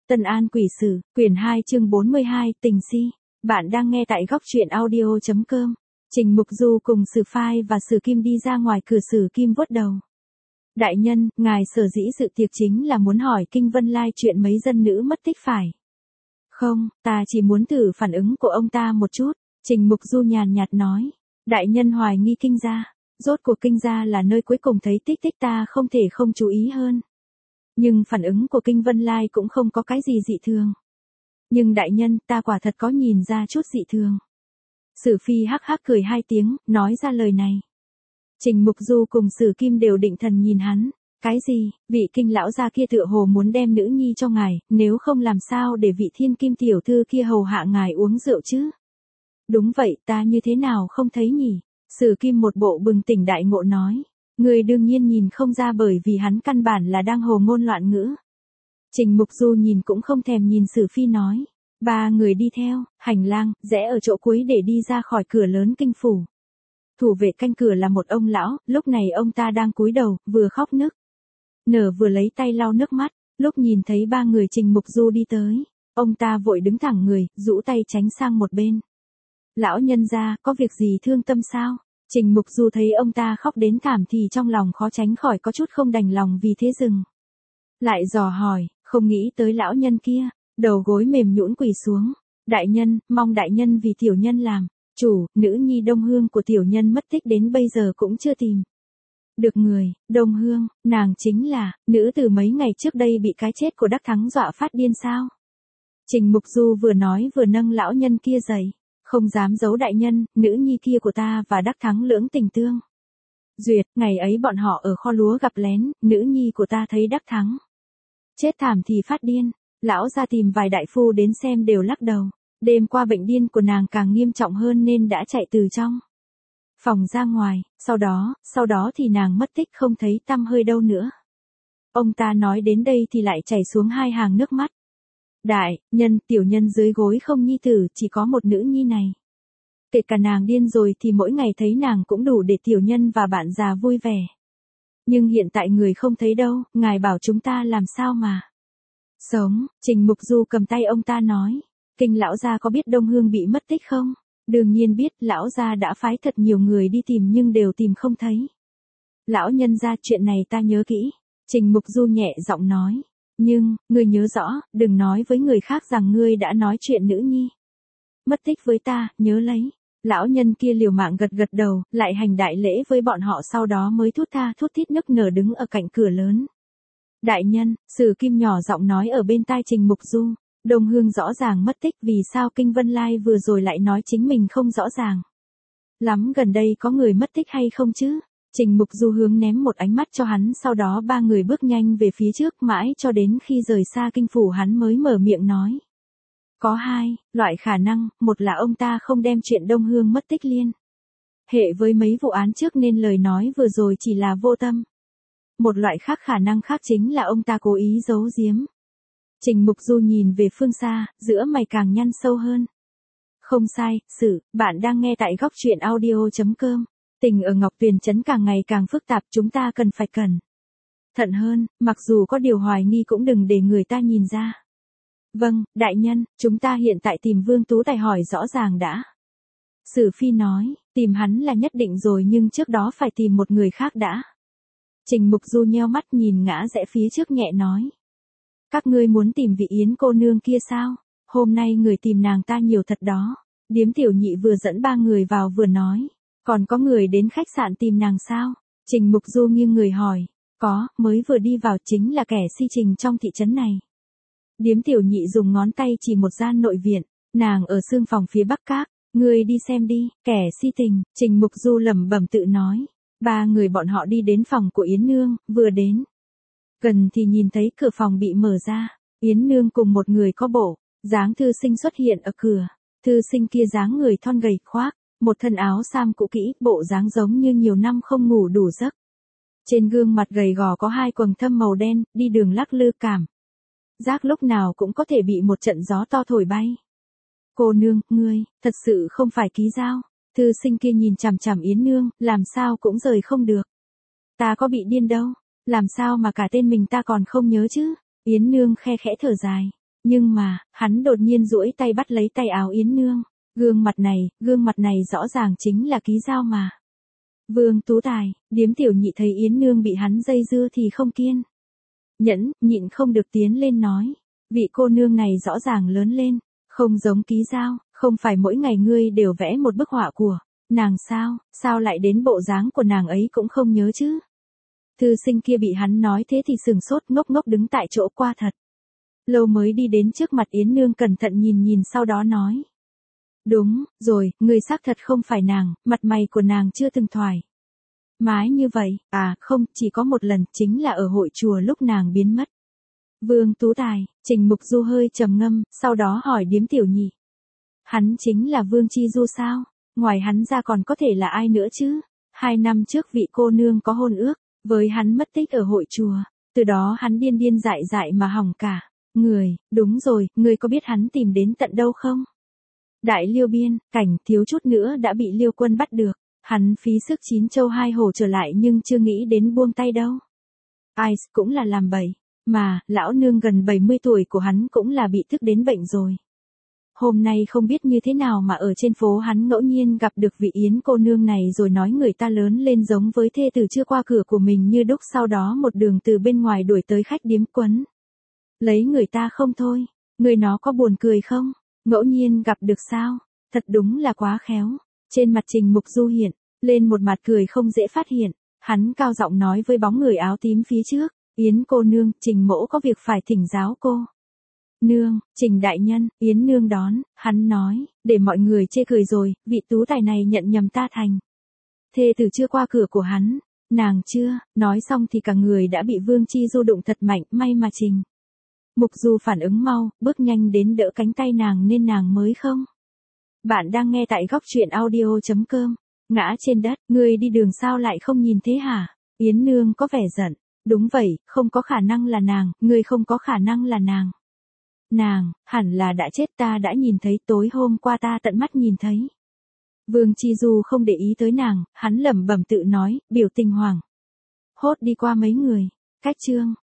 Tân An Quỷ Sử, quyển 2 chương 42, tình si. Bạn đang nghe tại góc truyện audio.com. Trình Mục Du cùng Sử Phai và Sử Kim đi ra ngoài cửa, Sử Kim vuốt đầu. Đại nhân, ngài sở dĩ dự tiệc chính là muốn hỏi Kinh Vân Lai chuyện mấy dân nữ mất tích phải? Không, ta chỉ muốn thử phản ứng của ông ta một chút. Trình Mục Du nhàn nhạt nói. Đại nhân hoài nghi Kinh gia. Rốt cuộc Kinh gia là nơi cuối cùng thấy tích tích, ta không thể không chú ý hơn. Nhưng phản ứng của Kinh Vân Lai cũng không có cái gì dị thường. Nhưng đại nhân, ta quả thật có nhìn ra chút dị thường. Sử Phi hắc hắc cười hai tiếng, nói ra lời này. Trình Mục Du cùng Sử Kim đều định thần nhìn hắn. Cái gì, vị Kinh lão gia kia tựa hồ muốn đem nữ nhi cho ngài, nếu không làm sao để vị Thiên Kim tiểu thư kia hầu hạ ngài uống rượu chứ? Đúng vậy, ta như thế nào không thấy nhỉ? Sử Kim một bộ bừng tỉnh đại ngộ nói. Người đương nhiên nhìn không ra, bởi vì hắn căn bản là đang hồ ngôn loạn ngữ. Trình Mục Du nhìn cũng không thèm nhìn, Sử Phi nói. Ba người đi theo, hành lang, rẽ ở chỗ cuối để đi ra khỏi cửa lớn kinh phủ. Thủ vệ canh cửa là một ông lão, lúc này ông ta đang cúi đầu, vừa khóc nức nở vừa lấy tay lau nước mắt. Lúc nhìn thấy ba người Trình Mục Du đi tới, ông ta vội đứng thẳng người, rũ tay tránh sang một bên. Lão nhân gia, có việc gì thương tâm sao? Trình Mục Du thấy ông ta khóc đến thảm thì trong lòng khó tránh khỏi có chút không đành lòng, vì thế dừng lại dò hỏi, không nghĩ tới lão nhân kia, đầu gối mềm nhũn quỳ xuống. Đại nhân, mong đại nhân vì tiểu nhân làm chủ, nữ nhi Đông Hương của tiểu nhân mất tích đến bây giờ cũng chưa tìm được người. Đông Hương, nàng chính là nữ từ mấy ngày trước đây bị cái chết của Đắc Thắng dọa phát điên sao? Trình Mục Du vừa nói vừa nâng lão nhân kia dậy. Không dám giấu đại nhân, nữ nhi kia của ta và Đắc Thắng lưỡng tình tương duyệt, ngày ấy bọn họ ở kho lúa gặp lén, nữ nhi của ta thấy Đắc Thắng chết thảm thì phát điên. Lão ra tìm vài đại phu đến xem đều lắc đầu. Đêm qua bệnh điên của nàng càng nghiêm trọng hơn nên đã chạy từ trong phòng ra ngoài, sau đó thì nàng mất tích không thấy tăm hơi đâu nữa. Ông ta nói đến đây thì lại chảy xuống hai hàng nước mắt. Đại nhân, tiểu nhân dưới gối không nhi tử, chỉ có một nữ nhi này. Kể cả nàng điên rồi thì mỗi ngày thấy nàng cũng đủ để tiểu nhân và bạn già vui vẻ. Nhưng hiện tại người không thấy đâu, ngài bảo chúng ta làm sao mà sống? Trình Mục Du cầm tay ông ta nói. Kinh lão gia có biết Đông Hương bị mất tích không? Đương nhiên biết, lão gia đã phái thật nhiều người đi tìm nhưng đều tìm không thấy. Lão nhân gia, chuyện này ta nhớ kỹ. Trình Mục Du nhẹ giọng nói. Nhưng, ngươi nhớ rõ, đừng nói với người khác rằng ngươi đã nói chuyện nữ nhi mất tích với ta, nhớ lấy. Lão nhân kia liều mạng gật gật đầu, lại hành đại lễ với bọn họ, sau đó mới thút tha thút thít nức nở đứng ở cạnh cửa lớn. Đại nhân, Sử Kim nhỏ giọng nói ở bên tai Trình Mục Du. Đông Hương rõ ràng mất tích, vì sao Kinh Vân Lai vừa rồi lại nói chính mình không rõ ràng lắm, gần đây có người mất tích hay không chứ? Trình Mục Du hướng ném một ánh mắt cho hắn, sau đó ba người bước nhanh về phía trước, mãi cho đến khi rời xa kinh phủ hắn mới mở miệng nói. Có hai loại khả năng, một là ông ta không đem chuyện Đông Hương mất tích liên hệ với mấy vụ án trước nên lời nói vừa rồi chỉ là vô tâm. Một loại khác khả năng khác chính là ông ta cố ý giấu giếm. Trình Mục Du nhìn về phương xa, giữa mày càng nhăn sâu hơn. Không sai, bạn đang nghe tại góc truyện audio.com. Tình ở Ngọc Tuyền Trấn càng ngày càng phức tạp, chúng ta cần phải cẩn thận hơn, mặc dù có điều hoài nghi cũng đừng để người ta nhìn ra. Vâng, đại nhân, chúng ta hiện tại tìm Vương Tú Tài hỏi rõ ràng đã. Sử Phi nói, tìm hắn là nhất định rồi nhưng trước đó phải tìm một người khác đã. Trình Mục Du nheo mắt nhìn ngã rẽ phía trước nhẹ nói. Các ngươi muốn tìm vị Yến cô nương kia sao? Hôm nay người tìm nàng ta nhiều thật đó. Điếm tiểu nhị vừa dẫn ba người vào vừa nói. Còn có người đến khách sạn tìm nàng sao? Trình Mục Du nghiêng người hỏi. Có, mới vừa đi vào, chính là kẻ si tình trong thị trấn này. Điếm tiểu nhị dùng ngón tay chỉ một gian nội viện. Nàng ở xương phòng phía bắc các. Ngươi đi xem đi, kẻ si tình. Trình Mục Du lẩm bẩm tự nói. Ba người bọn họ đi đến phòng của Yến Nương, vừa đến gần thì nhìn thấy cửa phòng bị mở ra. Yến Nương cùng một người có bộ dáng thư sinh xuất hiện ở cửa. Thư sinh kia dáng người thon gầy, khoác một thân áo sam cũ kỹ, bộ dáng giống như nhiều năm không ngủ đủ giấc. Trên gương mặt gầy gò có hai quầng thâm màu đen, đi đường lắc lư cảm giác lúc nào cũng có thể bị một trận gió to thổi bay. Cô nương, ngươi, thật sự không phải ký giao? Thư sinh kia nhìn chằm chằm Yến Nương, làm sao cũng rời không được. Ta có bị điên đâu, làm sao mà cả tên mình ta còn không nhớ chứ? Yến Nương khe khẽ thở dài. Nhưng mà, hắn đột nhiên duỗi tay bắt lấy tay áo Yến Nương. Gương mặt này rõ ràng chính là Ký Giao mà. Vương Tú Tài, Điếm Tiểu Nhị thấy Yến Nương bị hắn dây dưa thì không kiên nhịn không được tiến lên nói. Vị cô nương này rõ ràng lớn lên, không giống Ký Giao, không phải mỗi ngày ngươi đều vẽ một bức họa của nàng sao lại đến bộ dáng của nàng ấy cũng không nhớ chứ. Thư sinh kia bị hắn nói thế thì sừng sốt ngốc ngốc đứng tại chỗ qua thật lâu mới đi đến trước mặt Yến Nương cẩn thận nhìn sau đó nói. Đúng rồi, người xác thật không phải nàng, mặt mày của nàng chưa từng thoải mái như vậy. À không, chỉ có một lần, chính là ở hội chùa lúc nàng biến mất. Vương Tú Tài, Trình Mục Du hơi trầm ngâm, sau đó hỏi Điếm Tiểu Nhị. Hắn chính là Vương Chi Du sao? Ngoài hắn ra còn có thể là ai nữa chứ? 2 năm trước vị cô nương có hôn ước với hắn mất tích ở hội chùa, từ đó hắn điên dại mà hỏng cả người. Đúng rồi, ngươi có biết hắn tìm đến tận đâu không? Đại Liêu Biên, Cảnh thiếu chút nữa đã bị Liêu Quân bắt được. Hắn phí sức 9 châu 2 hổ trở lại nhưng chưa nghĩ đến buông tay đâu. Ai cũng là làm bậy. Mà, lão nương gần 70 tuổi của hắn cũng là bị thức đến bệnh rồi. Hôm nay không biết như thế nào mà ở trên phố hắn ngẫu nhiên gặp được vị Yến cô nương này rồi nói người ta lớn lên giống với thê tử chưa qua cửa của mình như đúc, sau đó một đường từ bên ngoài đuổi tới khách điếm quấn lấy người ta không thôi. Người nó có buồn cười không? Ngẫu nhiên gặp được sao? Thật đúng là quá khéo. Trên mặt Trình Mục Du hiện lên một mặt cười không dễ phát hiện. Hắn cao giọng nói với bóng người áo tím phía trước. Yến cô nương, Trình mỗ có việc phải thỉnh giáo cô nương. Trình đại nhân. Yến Nương đón, hắn nói, để mọi người chê cười rồi, vị tú tài này nhận nhầm ta thành thê tử chưa qua cửa của hắn. Nàng chưa, nói xong thì cả người đã bị Vương Chi Du đụng thật mạnh, may mà Trình Mục Du phản ứng mau, bước nhanh đến đỡ cánh tay nàng nên nàng mới không. Bạn đang nghe tại góc truyện audio.com. Ngã trên đất, ngươi đi đường sao lại không nhìn thế hả? Yến Nương có vẻ giận. Đúng vậy, không có khả năng là nàng, ngươi không có khả năng là nàng. Nàng, hẳn là đã chết, ta đã nhìn thấy, tối hôm qua ta tận mắt nhìn thấy. Vương Chi Du không để ý tới nàng, hắn lẩm bẩm tự nói, biểu tình hoảng hốt đi qua mấy người. Cách chương